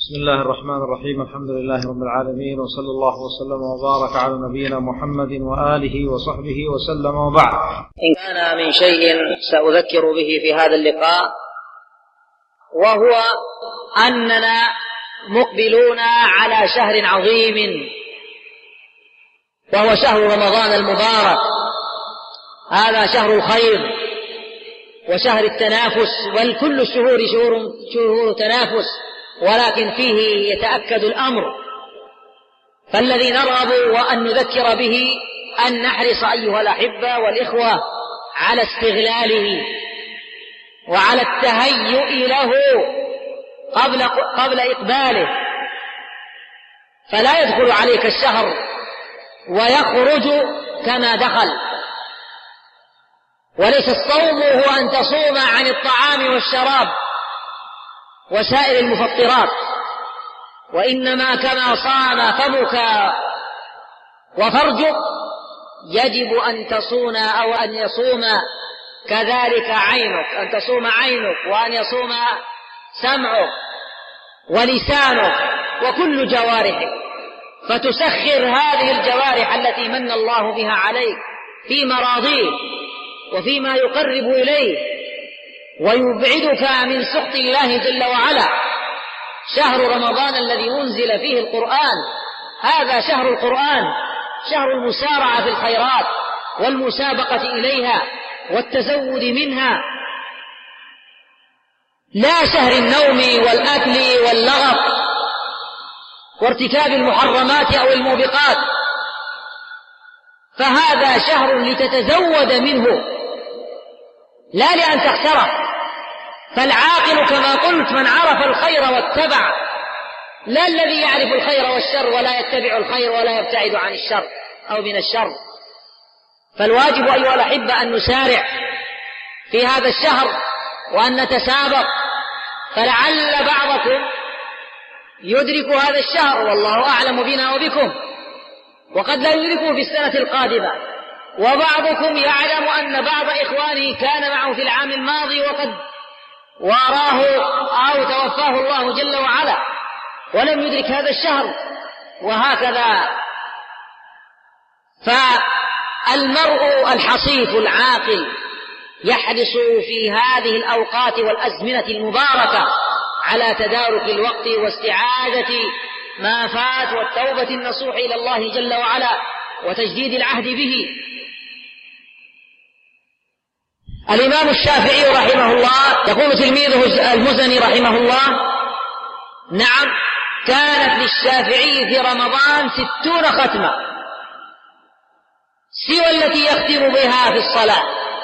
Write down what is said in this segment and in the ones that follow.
بسم الله الرحمن الرحيم. الحمد لله رب العالمين، وصلى الله وسلم وبارك على نبينا محمد وآله وصحبه وسلم، وبعد. إن كان من شيء سأذكر به في هذا اللقاء، وهو أننا مقبلون على شهر عظيم، وهو شهر رمضان المبارك. هذا شهر الخير وشهر التنافس، والكل الشهور شهور تنافس، ولكن فيه يتأكد الأمر. فالذي نرغب وأن نذكر به أن نحرص أيها الأحبة والإخوة على استغلاله وعلى التهيؤ له قبل إقباله، فلا يدخل عليك الشهر ويخرج كما دخل. وليس الصوم هو أن تصوم عن الطعام والشراب وسائر المفطرات، وإنما كما صام فمك وفرجك يجب أن تصون أو أن يصوم كذلك عينك، أن تصوم عينك، وأن يصوم سمعك ولسانك وكل جوارحك، فتسخر هذه الجوارح التي من الله بها عليك في مراضيه وفيما يقرب إليه ويبعدك من سخط الله جل وعلا. شهر رمضان الذي أنزل فيه القرآن، هذا شهر القرآن، شهر المسارعة في الخيرات والمسابقة إليها والتزود منها، لا شهر النوم والأكل واللغط وارتكاب المحرمات أو الموبقات. فهذا شهر لتتزود منه لا لأن تخسره. فالعاقل كما قلت من عرف الخير واتبع، لا الذي يعرف الخير والشر ولا يتبع الخير ولا يبتعد عن الشر أو من الشر. فالواجب أيها الأحبة أن نسارع في هذا الشهر وأن نتسابق، فلعل بعضكم يدرك هذا الشهر والله أعلم بنا وبكم، وقد لا يدركه في السنة القادمة، وبعضكم يعلم أن بعض إخوانه كان معه في العام الماضي وقد واراه أو توفاه الله جل وعلا ولم يدرك هذا الشهر، وهكذا. فالمرء الحصيف العاقل يحرص في هذه الأوقات والأزمنة المباركة على تدارك الوقت واستعادة ما فات والتوبة النصوح إلى الله جل وعلا وتجديد العهد به. الإمام الشافعي رحمه الله يقول تلميذه المزني رحمه الله: نعم، كانت للشافعي في رمضان 60 ختمة سوى التي يختم بها في الصلاة.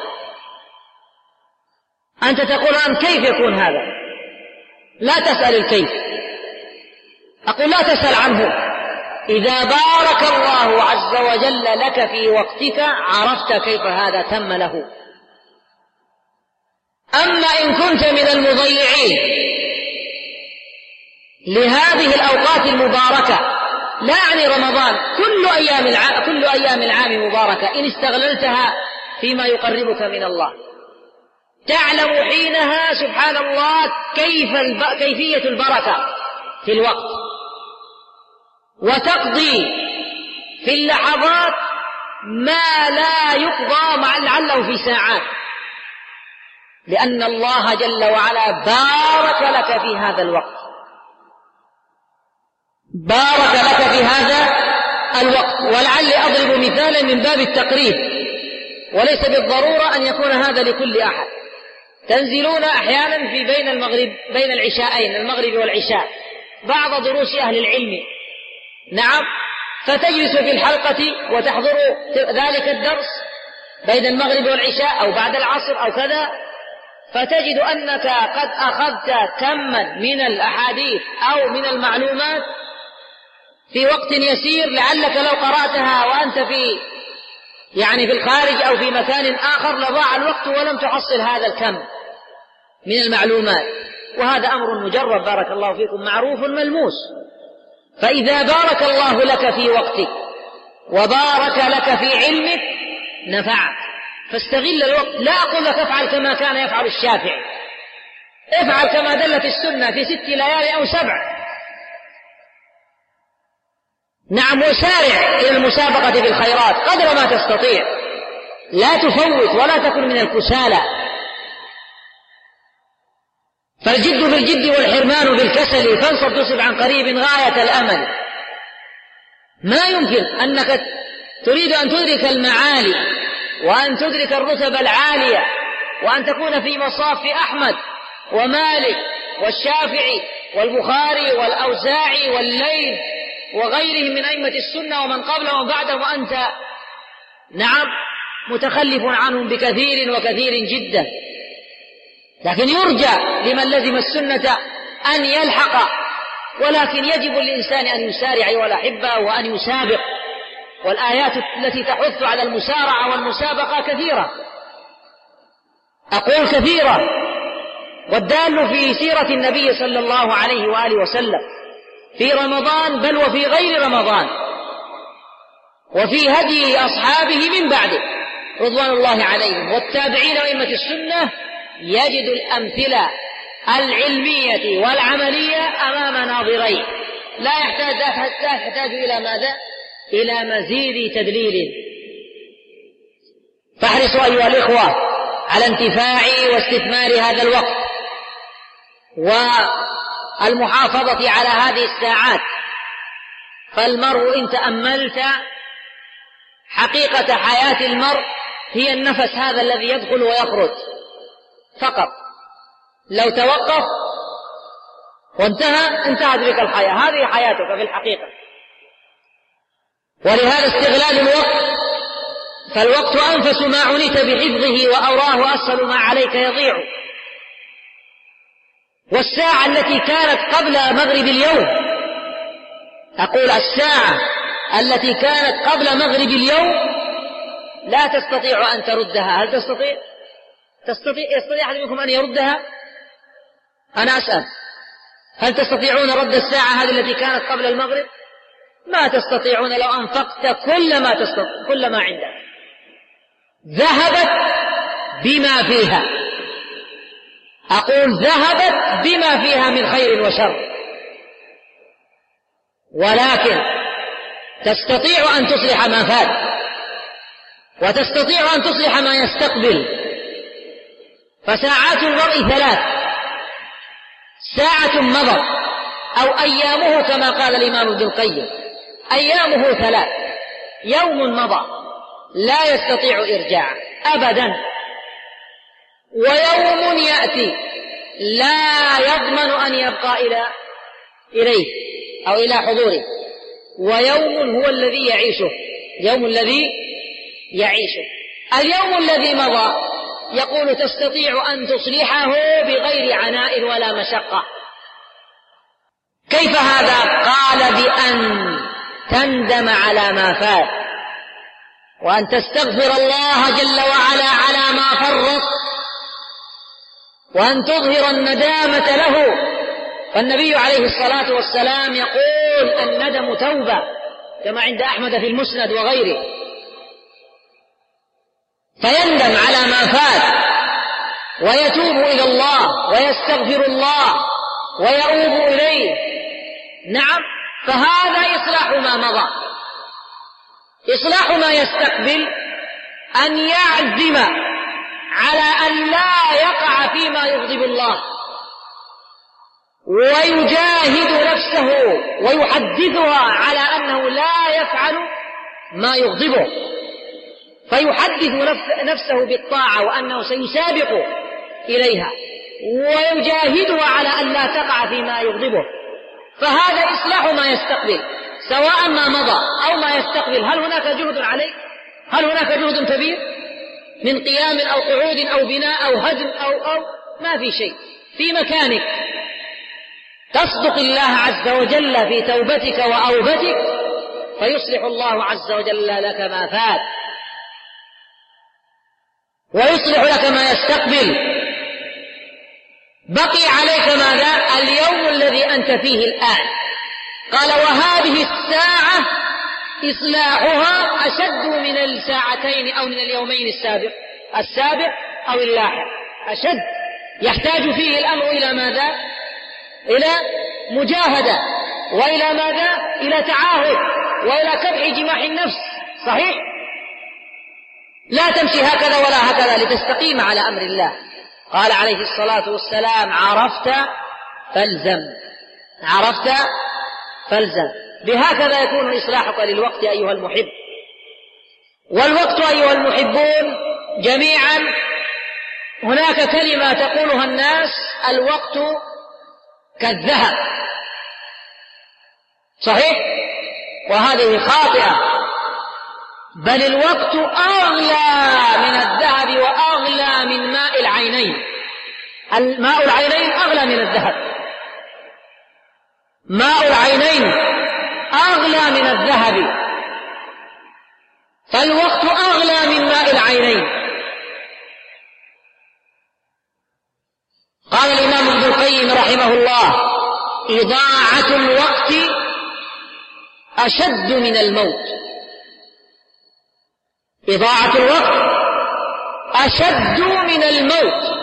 أنت تقول الآن كيف يكون هذا؟ لا تسأل الكيف، أقول لا تسأل عنه. إذا بارك الله عز وجل لك في وقتك عرفت كيف هذا تم له. أما إن كنت من المضيعين لهذه الأوقات المباركة، لا يعني رمضان، كل أيام العام مباركة إن استغللتها فيما يقربك من الله، تعلم حينها سبحان الله كيفية البركة في الوقت، وتقضي في اللحظات ما لا يقضى لعله في ساعات، لأن الله جل وعلا بارك لك في هذا الوقت، بارك لك في هذا الوقت. ولعلي أضرب مثالا من باب التقريب، وليس بالضرورة أن يكون هذا لكل أحد. تنزلون أحيانا في بين العشاءين، المغرب والعشاء، بعض دروس أهل العلم، نعم، فتجلس في الحلقة وتحضر ذلك الدرس بين المغرب والعشاء أو بعد العصر أو كذا، فتجد أنك قد أخذت كما من الأحاديث أو من المعلومات في وقت يسير، لعلك لو قرأتها وأنت في الخارج أو في مكان آخر لضاع الوقت ولم تحصل هذا الكم من المعلومات. وهذا أمر مجرب بارك الله فيكم، معروف ملموس. فإذا بارك الله لك في وقتك وبارك لك في علمك نفعك، فاستغل الوقت. لا أقول لك افعل كما كان يفعل الشافعي، افعل كما دلت السنة في 6 ليالي أو 7، نعم، وسارع إلى المسابقة في الخيرات قدر ما تستطيع، لا تفوت ولا تكن من الكسالى. فالجد في الجد والحرمان في الكسل، فانصب تصب عن قريب غاية الأمل. ما يمكن أنك تريد أن تدرك المعالي وأن تدرك الرتب العالية وأن تكون في مصاف أحمد ومالك والشافعي والبخاري والأوزاعي والليث وغيرهم من أئمة السنة ومن قبلهم وبعدهم، وأنت نعم متخلف عنهم بكثير وكثير جدا. لكن يرجى لمن لزم السنة أن يلحق، ولكن يجب للإنسان أن يسارع أيها الأحبة وأن يسابق. والآيات التي تحث على المسارعة والمسابقة كثيرة، أقول كثيرة، والدال في سيرة النبي صلى الله عليه وآله وسلم في رمضان بل وفي غير رمضان، وفي هدي أصحابه من بعده رضوان الله عليهم والتابعين وأئمة السنة، يجد الأمثلة العلمية والعملية أمام ناظريه، لا يحتاج إلى ماذا؟ إلى مزيد تدليل. فاحرصوا أيها الإخوة على انتفاع واستثمار هذا الوقت والمحافظة على هذه الساعات. فالمرء إن تأملت حقيقة حياة المرء هي النفس هذا الذي يدخل ويخرج فقط. لو توقف انتهت بك الحياة، هذه حياتك في الحقيقة. ولهذا استغلال الوقت، فالوقت أنفس ما عنيت بحفظه وأوراه أسهل ما عليك يضيع. والساعة التي كانت قبل مغرب اليوم، أقول الساعة التي كانت قبل مغرب اليوم لا تستطيع أن تردها. هل تستطيع؟ يستطيع أحد منكم أن يردها؟ أنا أسأل، هل تستطيعون رد الساعة هذه التي كانت قبل المغرب؟ ما تستطيعون لو أنفقت كل ما عندك. ذهبت بما فيها، أقول ذهبت بما فيها من خير وشر، ولكن تستطيع أن تصلح ما فات وتستطيع أن تصلح ما يستقبل. فساعات المرء ثلاث: ساعة مضت، أو أيامه كما قال الإمام ابن القيم، أيامه ثلاث: يوم مضى لا يستطيع إرجاعه أبدا، ويوم يأتي لا يضمن أن يبقى إليه أو إلى حضوره، ويوم هو الذي يعيشه، يوم الذي يعيشه. اليوم الذي مضى يقول تستطيع أن تصلحه بغير عناء ولا مشقة. كيف هذا؟ قال بأن تندم على ما فات، وأن تستغفر الله جل وعلا على ما فرط، وأن تظهر الندامة له. فالنبي عليه الصلاة والسلام يقول الندم توبة، كما عند أحمد في المسند وغيره. فيندم على ما فات ويتوب إلى الله ويستغفر الله ويؤوب إليه. نعم، فهذا إصلاح ما مضى. إصلاح ما يستقبل أن يعزم على أن لا يقع فيما يغضب الله، ويجاهد نفسه ويحدثها على أنه لا يفعل ما يغضبه، فيحدث نفسه بالطاعة وأنه سيسابق إليها، ويجاهدها على أن لا تقع فيما يغضبه. فهذا إصلاح ما يستقبل، سواء ما مضى أو ما يستقبل. هل هناك جهد عليك؟ هل هناك جهد كبير من قيام أو قعود أو بناء أو هدم أو ما في شيء، في مكانك تصدق الله عز وجل في توبتك وأوبتك، فيصلح الله عز وجل لك ما فات ويصلح لك ما يستقبل. بقي عليك ماذا؟ اليوم الذي أنت فيه الآن. قال وهذه الساعة إصلاحها أشد من الساعتين أو من اليومين السابق أو اللاحق، أشد، يحتاج فيه الأمر إلى ماذا؟ إلى مجاهدة، وإلى ماذا؟ إلى تعاهد، وإلى كبح جماح النفس. صحيح؟ لا تمشي هكذا ولا هكذا لتستقيم على أمر الله. قال عليه الصلاة والسلام: عرفت فالزم، عرفت فالزم. بهكذا يكون إصلاحك للوقت أيها المحب. والوقت أيها المحبون جميعا، هناك كلمة تقولها الناس: الوقت كالذهب. صحيح؟ وهذه خاطئة، بل الوقت أغلى من الذهب وأغلى من ماء العينين. الماء العينين أغلى من الذهب، ماء العينين أغلى من الذهب، فالوقت أغلى من ماء العينين. قال الإمام ابن القيم رحمه الله: إضاعة الوقت أشد من الموت. إضاعة الوقت أشد من الموت.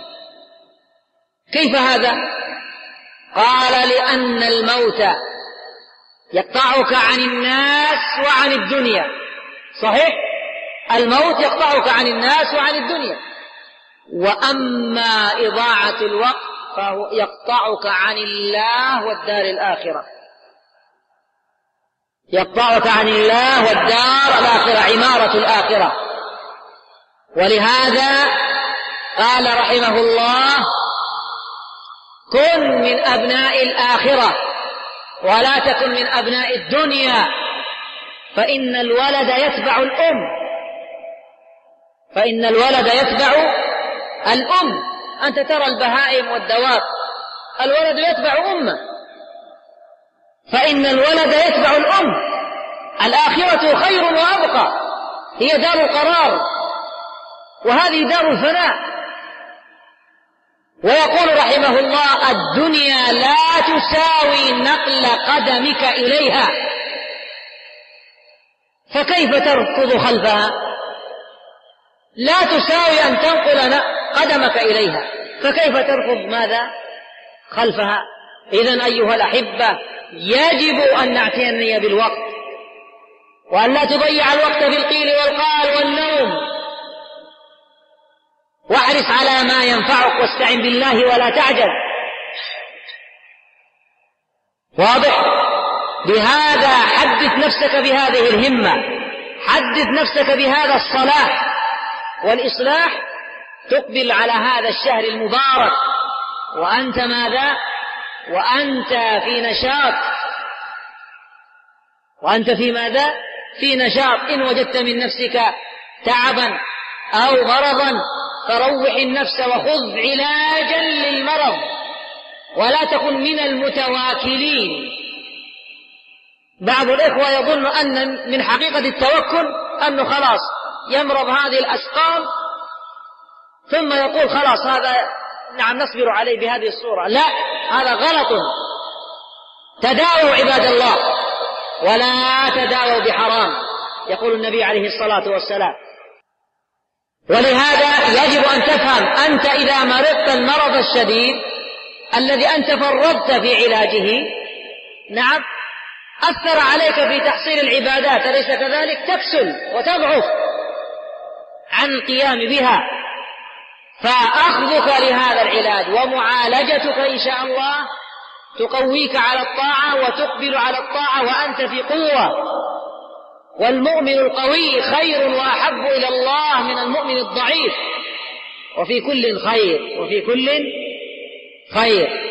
كيف هذا؟ قال: لأن الموت يقطعك عن الناس وعن الدنيا. صحيح؟ الموت يقطعك عن الناس وعن الدنيا، وأما إضاعة الوقت فهو يقطعك عن الله والدار الآخرة. يقطعك عن الله والدار الآخرة، عمارة الآخرة. ولهذا قال رحمه الله: كن من أبناء الآخرة ولا تكن من أبناء الدنيا، فإن الولد يتبع الأم، فإن الولد يتبع الأم. أنت ترى البهائم والدواب، الولد يتبع أمه، فإن الولد يتبع الأم. الآخرة خير وأبقى، هي دار القرار، وهذه دار الفناء. ويقول رحمه الله: الدنيا لا تساوي نقل قدمك إليها، فكيف تركض خلفها؟ لا تساوي أن تنقل قدمك إليها، فكيف تركض ماذا؟ خلفها. إذن أيها الأحبة، يجب أن نعتني بالوقت، وأن لا تضيع الوقت بالقيل والقال والنوم، واحرص على ما ينفعك واستعن بالله ولا تعجل. واضح؟ بهذا حدث نفسك بهذه الهمة، حدث نفسك بهذا الصلاح والإصلاح، تقبل على هذا الشهر المبارك وأنت ماذا؟ وأنت في نشاط. وأنت في ماذا؟ في نشاط. إن وجدت من نفسك تعبا أو مرضا فروح النفس وخذ علاجا للمرض، ولا تكن من المتواكلين. بعض الإخوة يظن أن من حقيقة التوكل أنه خلاص يمرض هذه الأسقام ثم يقول خلاص هذا نعم نصبر عليه بهذه الصورة. لا، هذا غلط. تداووا عباد الله ولا تداووا بحرام، يقول النبي عليه الصلاة والسلام. ولهذا يجب أن تفهم، أنت إذا مرضت المرض الشديد الذي أنت فرطت في علاجه، نعم أثر عليك في تحصيل العبادات، أليس كذلك؟ تكسل وتضعف عن القيام بها. فأخذك لهذا العلاج ومعالجتك إن شاء الله تقويك على الطاعة وتقبل على الطاعة وأنت في قوة. والمؤمن القوي خير وأحب إلى الله من المؤمن الضعيف، وفي كل خير، وفي كل خير.